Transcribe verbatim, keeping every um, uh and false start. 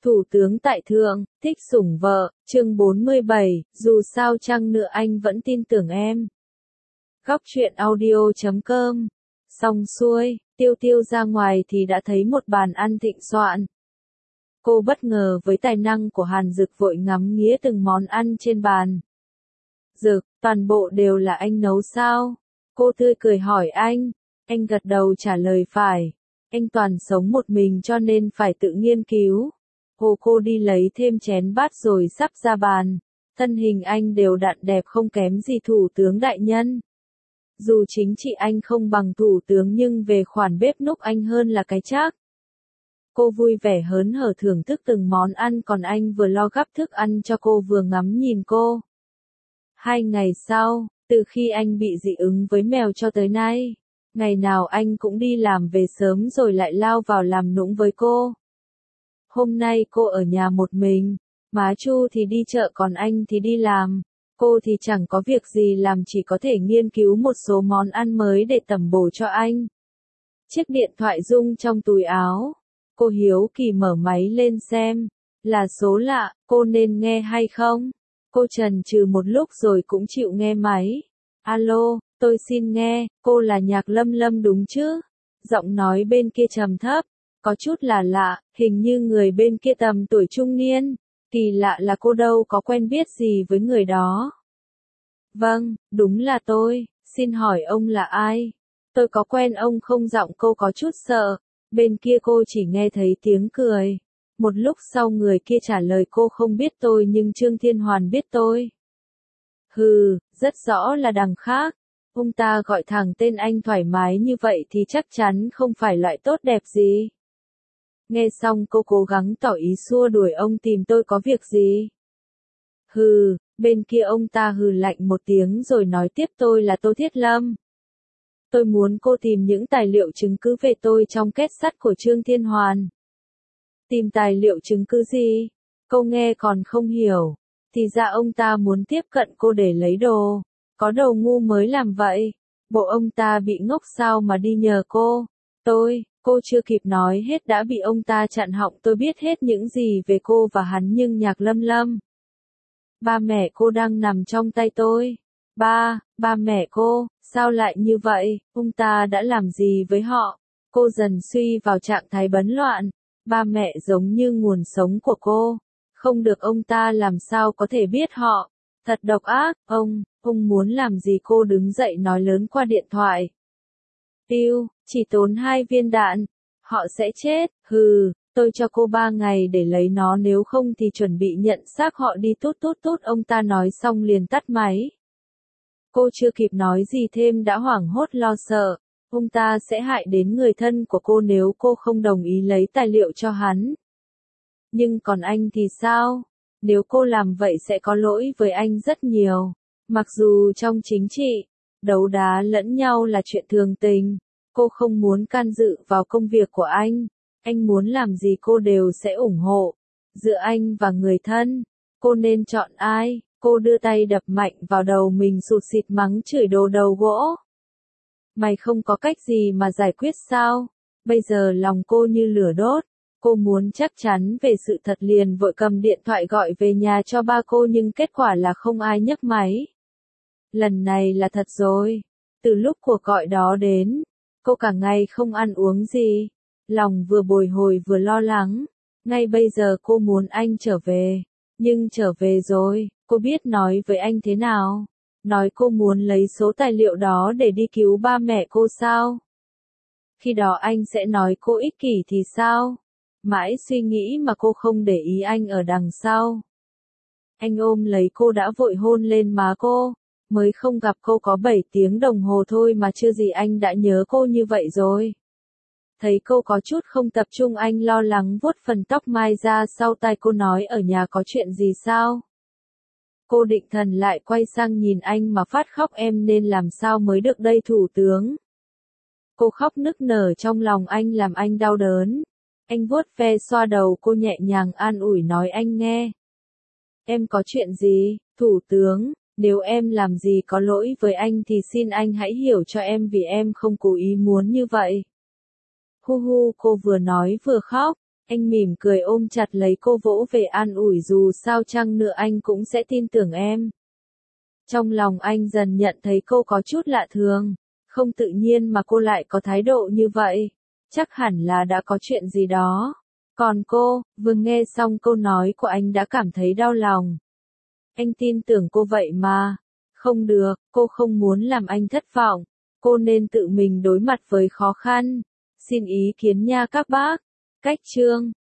Thủ tướng tại thượng, thích sủng vợ, chương bốn mươi bảy, dù sao chăng nữa anh vẫn tin tưởng em. Góc truyện audio chấm com. Xong xuôi, Tiêu Tiêu ra ngoài thì đã thấy một bàn ăn thịnh soạn. Cô bất ngờ với tài năng của Hàn Dực, vội ngắm nghía từng món ăn trên bàn. Dực, toàn bộ đều là anh nấu sao? Cô tươi cười hỏi anh. Anh gật đầu trả lời phải. Anh toàn sống một mình cho nên phải tự nghiên cứu. Hồ cô đi lấy thêm chén bát rồi sắp ra bàn. Thân hình anh đều đặn đẹp không kém gì thủ tướng đại nhân. Dù chính trị anh không bằng thủ tướng nhưng về khoản bếp núc anh hơn là cái chắc. Cô vui vẻ hớn hở thưởng thức từng món ăn, còn anh vừa lo gắp thức ăn cho cô vừa ngắm nhìn cô. Hai ngày sau, từ khi anh bị dị ứng với mèo cho tới nay, ngày nào anh cũng đi làm về sớm rồi lại lao vào làm nũng với cô. Hôm nay cô ở nhà một mình, má Chu thì đi chợ còn anh thì đi làm. Cô thì chẳng có việc gì làm, chỉ có thể nghiên cứu một số món ăn mới để tẩm bổ cho anh. Chiếc điện thoại rung trong túi áo. Cô hiếu kỳ mở máy lên xem. Là số lạ, cô nên nghe hay không? Cô chần chừ một lúc rồi cũng chịu nghe máy. Alo, tôi xin nghe, cô là Nhạc Lâm Lâm đúng chứ? Giọng nói bên kia trầm thấp, có chút là lạ, hình như người bên kia tầm tuổi trung niên. Kỳ lạ là cô đâu có quen biết gì với người đó. Vâng, đúng là tôi, xin hỏi ông là ai? Tôi có quen ông không? Giọng cô có chút sợ. Bên kia cô chỉ nghe thấy tiếng cười. Một lúc sau người kia trả lời cô không biết tôi nhưng Trương Thiên Hoàn biết tôi. Hừ, rất rõ là đằng khác. Ông ta gọi thẳng tên anh thoải mái như vậy thì chắc chắn không phải loại tốt đẹp gì. Nghe xong cô cố gắng tỏ ý xua đuổi ông tìm tôi có việc gì. Hừ, bên kia ông ta hừ lạnh một tiếng rồi nói tiếp, tôi là Tô Thiết Lâm. Tôi muốn cô tìm những tài liệu chứng cứ về tôi trong két sắt của Trương Thiên Hoàn. Tìm tài liệu chứng cứ gì? Cô nghe còn không hiểu. Thì ra ông ta muốn tiếp cận cô để lấy đồ. Có đầu ngu mới làm vậy. Bộ ông ta bị ngốc sao mà đi nhờ cô. Tôi, cô chưa kịp nói hết đã bị ông ta chặn họng. Tôi biết hết những gì về cô và hắn nhưng Nhạc Lâm Lâm. Ba mẹ cô đang nằm trong tay tôi. Ba, ba mẹ cô, sao lại như vậy? Ông ta đã làm gì với họ? Cô dần suy vào trạng thái bấn loạn. Ba mẹ giống như nguồn sống của cô. Không được ông ta làm sao có thể biết họ. Thật độc ác, ông, ông muốn làm gì? Cô đứng dậy nói lớn qua điện thoại. Tiêu, chỉ tốn hai viên đạn. Họ sẽ chết, hừ, tôi cho cô ba ngày để lấy nó, nếu không thì chuẩn bị nhận xác họ đi. Tút tút tút, ông ta nói xong liền tắt máy. Cô chưa kịp nói gì thêm đã hoảng hốt lo sợ. Ông ta sẽ hại đến người thân của cô nếu cô không đồng ý lấy tài liệu cho hắn. Nhưng còn anh thì sao? Nếu cô làm vậy sẽ có lỗi với anh rất nhiều. Mặc dù trong chính trị, đấu đá lẫn nhau là chuyện thường tình. Cô không muốn can dự vào công việc của anh. Anh muốn làm gì cô đều sẽ ủng hộ. Giữa anh và người thân, cô nên chọn ai? Cô đưa tay đập mạnh vào đầu mình, sụt sịt mắng chửi đồ đầu gỗ. Mày không có cách gì mà giải quyết sao? Bây giờ lòng cô như lửa đốt. Cô muốn chắc chắn về sự thật liền vội cầm điện thoại gọi về nhà cho ba cô nhưng kết quả là không ai nhấc máy. Lần này là thật rồi. Từ lúc cuộc gọi đó đến, cô cả ngày không ăn uống gì. Lòng vừa bồi hồi vừa lo lắng. Ngay bây giờ cô muốn anh trở về. Nhưng trở về rồi, cô biết nói với anh thế nào? Nói cô muốn lấy số tài liệu đó để đi cứu ba mẹ cô sao? Khi đó anh sẽ nói cô ích kỷ thì sao? Mãi suy nghĩ mà cô không để ý anh ở đằng sau. Anh ôm lấy cô đã vội hôn lên má cô. Mới không gặp cô có bảy tiếng đồng hồ thôi mà chưa gì anh đã nhớ cô như vậy rồi. Thấy cô có chút không tập trung anh lo lắng vuốt phần tóc mai ra sau tai cô, nói ở nhà có chuyện gì sao? Cô định thần lại quay sang nhìn anh mà phát khóc, em nên làm sao mới được đây thủ tướng? Cô khóc nức nở trong lòng anh làm anh đau đớn. Anh vuốt ve xoa đầu cô nhẹ nhàng an ủi nói anh nghe. Em có chuyện gì, thủ tướng? Nếu em làm gì có lỗi với anh thì xin anh hãy hiểu cho em vì em không cố ý muốn như vậy. Hu hu, cô vừa nói vừa khóc. Anh mỉm cười ôm chặt lấy cô vỗ về an ủi dù sao chăng nữa anh cũng sẽ tin tưởng em. Trong lòng anh dần nhận thấy cô có chút lạ thường, không tự nhiên mà cô lại có thái độ như vậy. Chắc hẳn là đã có chuyện gì đó. Còn cô, vừa nghe xong câu nói của anh đã cảm thấy đau lòng. Anh tin tưởng cô vậy mà. Không được, cô không muốn làm anh thất vọng. Cô nên tự mình đối mặt với khó khăn. Xin ý kiến nha các bác. Cách chương